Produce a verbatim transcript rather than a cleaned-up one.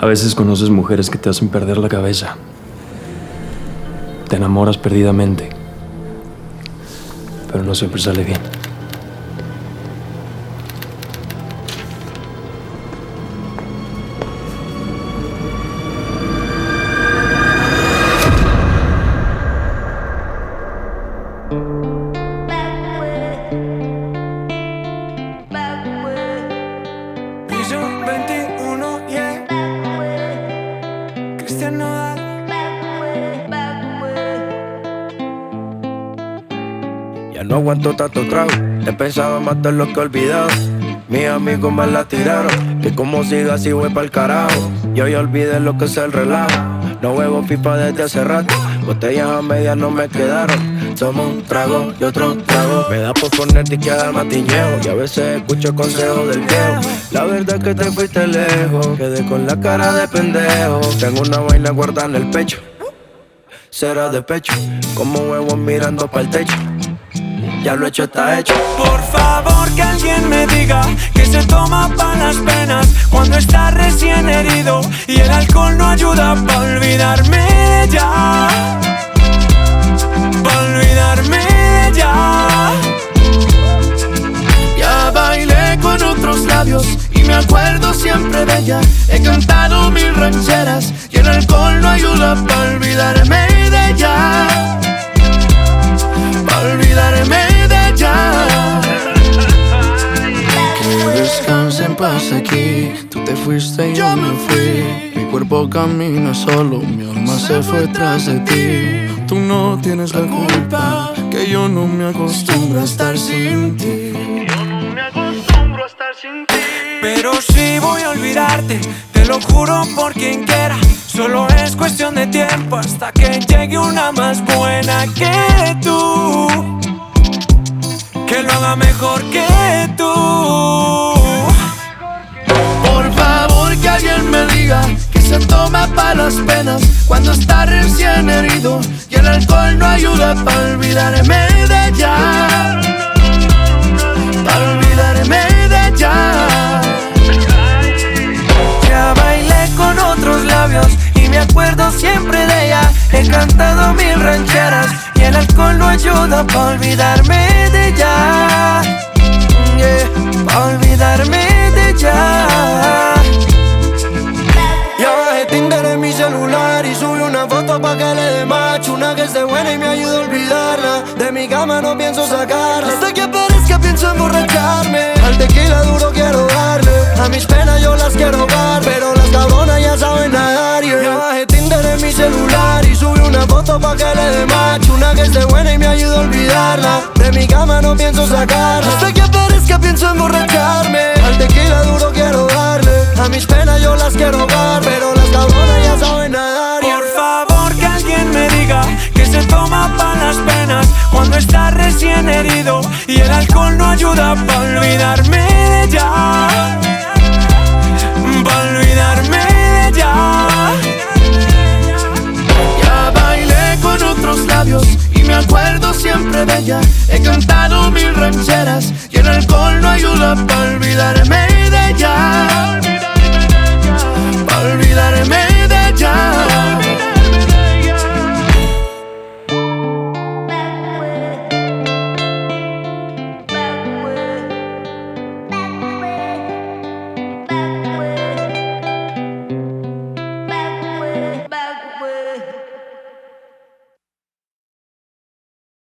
A veces conoces mujeres que te hacen perder la cabeza. Te enamoras perdidamente, pero no siempre sale bien. Ya no aguanto tanto trago, he pensado matar lo que he olvidado. Mis amigos me la tiraron, que como siga así voy pa'l carajo. Yo ya olvidé lo que es el relajo, no huevo pipa desde hace rato. Botellas a medias no me quedaron, tomo un trago y otro trago. Me da por ponerte y quedar matiñeo, y a veces escucho consejos del viejo. La verdad es que te fuiste lejos, quedé con la cara de pendejo. Tengo una vaina guardada en el pecho, será de pecho, como huevos mirando pa'l techo. Ya lo hecho está hecho. Por favor que alguien me diga que se toma pa' las penas cuando está recién herido y el alcohol no ayuda pa' olvidarme de ella, pa' olvidarme de ella. Ya bailé con otros labios y me acuerdo siempre de ella. He cantado mil rancheras y el alcohol no ayuda pa' olvidarme de ella, pa' olvidarme de ella. Que descanse en paz aquí, tú te fuiste y yo me fui. Mi cuerpo camina solo, mi alma se fue tras de ti. Tú no tienes la culpa, que yo no me acostumbro a estar sin ti. Yo no me acostumbro a estar sin ti. Pero sí voy a olvidarte, te lo juro por quien quiera. Solo es cuestión de tiempo hasta que llegue una más buena que tú, que lo haga mejor que tú. Por favor que alguien me diga que se toma pa' las penas cuando está recién herido y el alcohol no ayuda pa' olvidarme de ella, pa' olvidarme de ella. Ya bailé con otros labios y me acuerdo siempre de ella. He cantado mil rancheras y el alcohol no ayuda pa' olvidarme de ella, yeah, pa' olvidarme de ella. Ya bajé Tinder en mi celular y subí una foto pa' que le dé match. Una que esté buena y me ayude a olvidarla. De mi cama no pienso sacarla. Hasta que aparezca pienso emborracharme. Al tequila duro quiero darle. A mis penas yo las quiero ahogar, pero las cabronas ya saben nadar, yeah. Ya bajé Tinder en mi celular y subí una foto pa' que le dé match. Una que esté buena y me ayude a olvidarla. De mi cama no pienso sacarla. Hasta que aparezca pienso emborracharme. Al tequila duro quiero darle. A mis penas yo las quiero ahogar, pero las cabronas ya saben nadar, yeah. Por favor que alguien me diga que se toma pa' las penas cuando está recién herido y el alcohol no ayuda pa' olvidarme de ella, pa' olvidarme de ella. Ya bailé con otros labios y me acuerdo siempre de ella.